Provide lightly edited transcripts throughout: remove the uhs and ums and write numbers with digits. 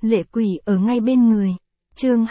Lệ quỷ ở ngay bên người. Chương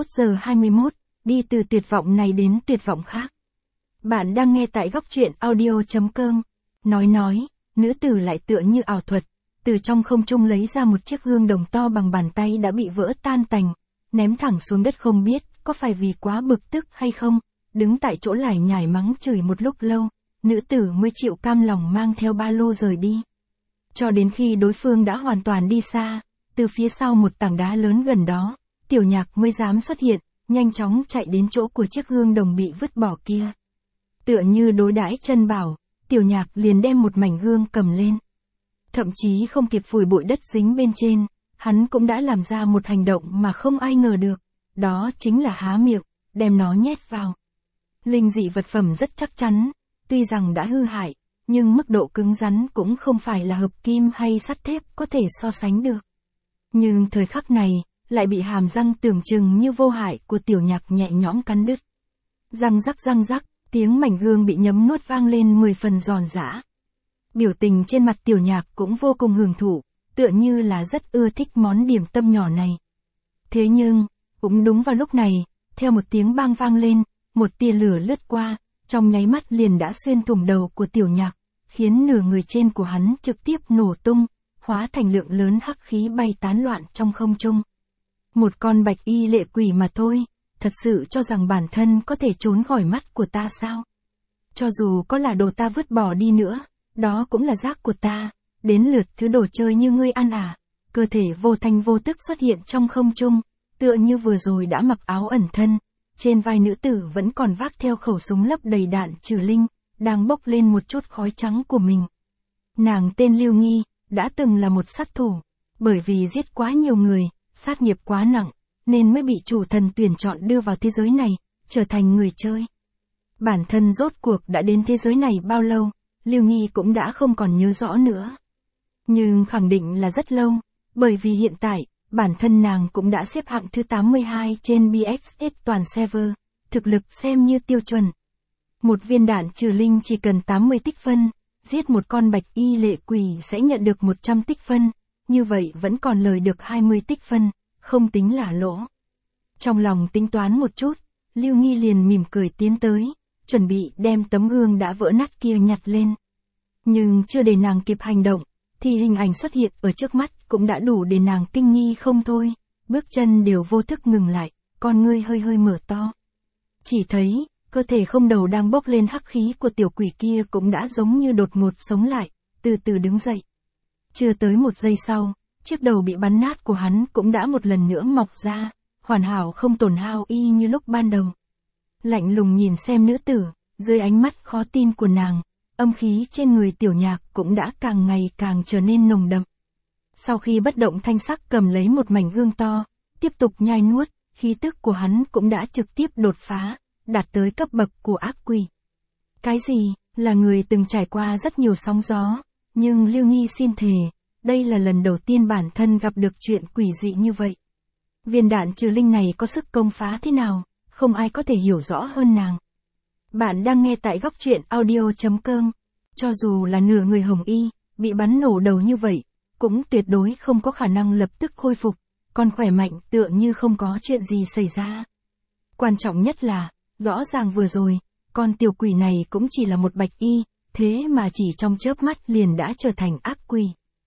21:21, đi từ tuyệt vọng này đến tuyệt vọng khác. Bạn đang nghe tại góc truyện audio.com. Nói, nữ tử lại tựa như ảo thuật, từ trong không trung lấy ra một chiếc gương đồng to bằng bàn tay đã bị vỡ tan tành, ném thẳng xuống đất, không biết có phải vì quá bực tức hay không, đứng tại chỗ lải nhải mắng chửi một lúc lâu, nữ tử mới chịu cam lòng mang theo ba lô rời đi. Cho đến khi đối phương đã hoàn toàn đi xa, từ phía sau một tảng đá lớn gần đó, Tiểu Nhạc mới dám xuất hiện, nhanh chóng chạy đến chỗ của chiếc gương đồng bị vứt bỏ kia. Tựa như đối đãi chân bảo, Tiểu Nhạc liền đem một mảnh gương cầm lên. Thậm chí không kịp phủi bụi đất dính bên trên, hắn cũng đã làm ra một hành động mà không ai ngờ được, đó chính là há miệng, đem nó nhét vào. Linh dị vật phẩm rất chắc chắn, tuy rằng đã hư hại, nhưng mức độ cứng rắn cũng không phải là hợp kim hay sắt thép có thể so sánh được. Nhưng thời khắc này, lại bị hàm răng tưởng chừng như vô hại của Tiểu Nhạc nhẹ nhõm cắn đứt. Răng rắc, tiếng mảnh gương bị nhấm nuốt vang lên 10 phần giòn giã. Biểu tình trên mặt Tiểu Nhạc cũng vô cùng hưởng thụ, tựa như là rất ưa thích món điểm tâm nhỏ này. Thế nhưng, cũng đúng vào lúc này, theo một tiếng bang vang lên, một tia lửa lướt qua, trong nháy mắt liền đã xuyên thủng đầu của Tiểu Nhạc, khiến nửa người trên của hắn trực tiếp nổ tung, hóa thành lượng lớn hắc khí bay tán loạn trong không trung. Một con bạch y lệ quỷ mà thôi, thật sự cho rằng bản thân có thể trốn khỏi mắt của ta sao? Cho dù có là đồ ta vứt bỏ đi nữa, đó cũng là rác của ta, đến lượt thứ đồ chơi như ngươi ăn à? Cơ thể vô thanh vô tức xuất hiện trong không trung, tựa như vừa rồi đã mặc áo ẩn thân, trên vai nữ tử vẫn còn vác theo khẩu súng lấp đầy đạn trừ linh, đang bốc lên một chút khói trắng của mình. Nàng tên Lưu Nghi, đã từng là một sát thủ, bởi vì giết quá nhiều người, sát nghiệp quá nặng, nên mới bị chủ thần tuyển chọn đưa vào thế giới này, trở thành người chơi. Bản thân rốt cuộc đã đến thế giới này bao lâu, Lưu Nghi cũng đã không còn nhớ rõ nữa. Nhưng khẳng định là rất lâu, bởi vì hiện tại, bản thân nàng cũng đã xếp hạng thứ 82 trên BXS toàn server, thực lực xem như tiêu chuẩn. Một viên đạn trừ linh chỉ cần 80 tích phân, giết một con bạch y lệ quỷ sẽ nhận được 100 tích phân, như vậy vẫn còn lời được 20 tích phân, không tính là lỗ. Trong lòng tính toán một chút, Lưu Nghi liền mỉm cười tiến tới, chuẩn bị đem tấm gương đã vỡ nát kia nhặt lên. Nhưng chưa để nàng kịp hành động, thì hình ảnh xuất hiện ở trước mắt cũng đã đủ để nàng kinh nghi không thôi, bước chân đều vô thức ngừng lại, con ngươi hơi mở to. Chỉ thấy, cơ thể không đầu đang bốc lên hắc khí của tiểu quỷ kia cũng đã giống như đột ngột sống lại, từ từ đứng dậy. Chưa tới một giây sau, chiếc đầu bị bắn nát của hắn cũng đã một lần nữa mọc ra, hoàn hảo không tổn hao y như lúc ban đầu. Lạnh lùng nhìn xem nữ tử, dưới ánh mắt khó tin của nàng, âm khí trên người Tiểu Nhạc cũng đã càng ngày càng trở nên nồng đậm. Sau khi bất động thanh sắc cầm lấy một mảnh gương to, tiếp tục nhai nuốt, khí tức của hắn cũng đã trực tiếp đột phá, đạt tới cấp bậc của ác quỷ. Cái gì, là người từng trải qua rất nhiều sóng gió, nhưng Lưu Nghi xin thề, đây là lần đầu tiên bản thân gặp được chuyện quỷ dị như vậy. Viên đạn trừ linh này có sức công phá thế nào, không ai có thể hiểu rõ hơn nàng. Bạn đang nghe tại góc truyện audio.com. Cho dù là nửa người hồng y, bị bắn nổ đầu như vậy, cũng tuyệt đối không có khả năng lập tức khôi phục, còn khỏe mạnh tựa như không có chuyện gì xảy ra. Quan trọng nhất là, rõ ràng vừa rồi, con tiểu quỷ này cũng chỉ là một bạch y, thế mà chỉ trong chớp mắt liền đã trở thành ác quỷ.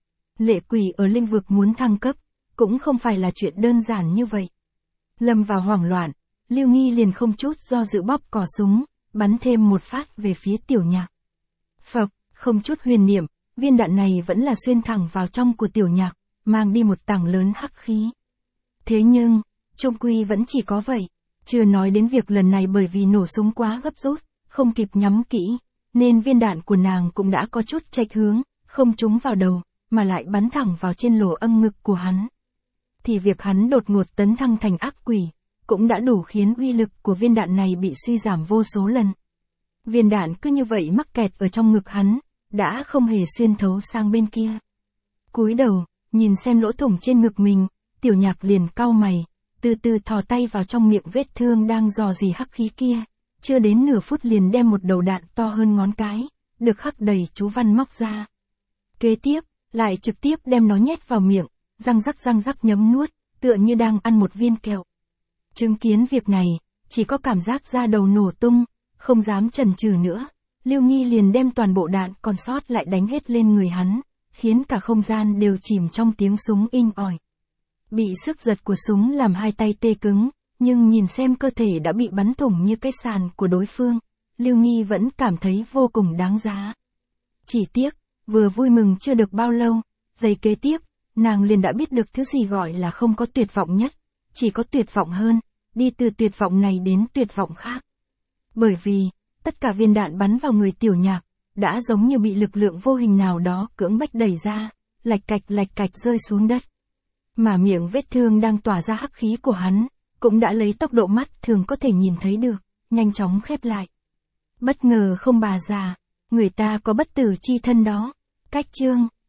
Lệ quỷ ở linh vực muốn thăng cấp, cũng không phải là chuyện đơn giản như vậy. Lâm vào hoảng loạn, Lưu Nghi liền không chút do dự bóp cò súng, bắn thêm một phát về phía Tiểu Nhạc. Phập, không chút huyền niệm, viên đạn này vẫn là xuyên thẳng vào trong của Tiểu Nhạc, mang đi một tảng lớn hắc khí. Thế nhưng, chung quy vẫn chỉ có vậy, chưa nói đến việc lần này bởi vì nổ súng quá gấp rút, không kịp nhắm kỹ, nên viên đạn của nàng cũng đã có chút chệch hướng, không trúng vào đầu, mà lại bắn thẳng vào trên lỗ âm ngực của hắn. Thì việc hắn đột ngột tấn thăng thành ác quỷ, cũng đã đủ khiến uy lực của viên đạn này bị suy giảm vô số lần. Viên đạn cứ như vậy mắc kẹt ở trong ngực hắn, đã không hề xuyên thấu sang bên kia. Cúi đầu, nhìn xem lỗ thủng trên ngực mình, Tiểu Nhạc liền cau mày, từ từ thò tay vào trong miệng vết thương đang rò rỉ hắc khí kia, chưa đến nửa phút liền đem một đầu đạn to hơn ngón cái, được khắc đầy chú văn móc ra. Kế tiếp, lại trực tiếp đem nó nhét vào miệng, răng rắc nhấm nuốt, tựa như đang ăn một viên kẹo. Chứng kiến việc này, chỉ có cảm giác da đầu nổ tung, không dám chần chừ nữa. Lưu Nghi liền đem toàn bộ đạn còn sót lại đánh hết lên người hắn, khiến cả không gian đều chìm trong tiếng súng inh ỏi. Bị sức giật của súng làm hai tay tê cứng, nhưng nhìn xem cơ thể đã bị bắn thủng như cái sàn của đối phương, Lưu Nghi vẫn cảm thấy vô cùng đáng giá. Chỉ tiếc, vừa vui mừng chưa được bao lâu, giây kế tiếp, nàng liền đã biết được thứ gì gọi là không có tuyệt vọng nhất, chỉ có tuyệt vọng hơn, đi từ tuyệt vọng này đến tuyệt vọng khác. Bởi vì, tất cả viên đạn bắn vào người Tiểu Nhạc, đã giống như bị lực lượng vô hình nào đó cưỡng bách đẩy ra, lạch cạch rơi xuống đất. Mà miệng vết thương đang tỏa ra hắc khí của hắn, cũng đã lấy tốc độ mắt thường có thể nhìn thấy được, nhanh chóng khép lại. Bất ngờ không bà già, người ta có bất tử chi thân đó. Cách chương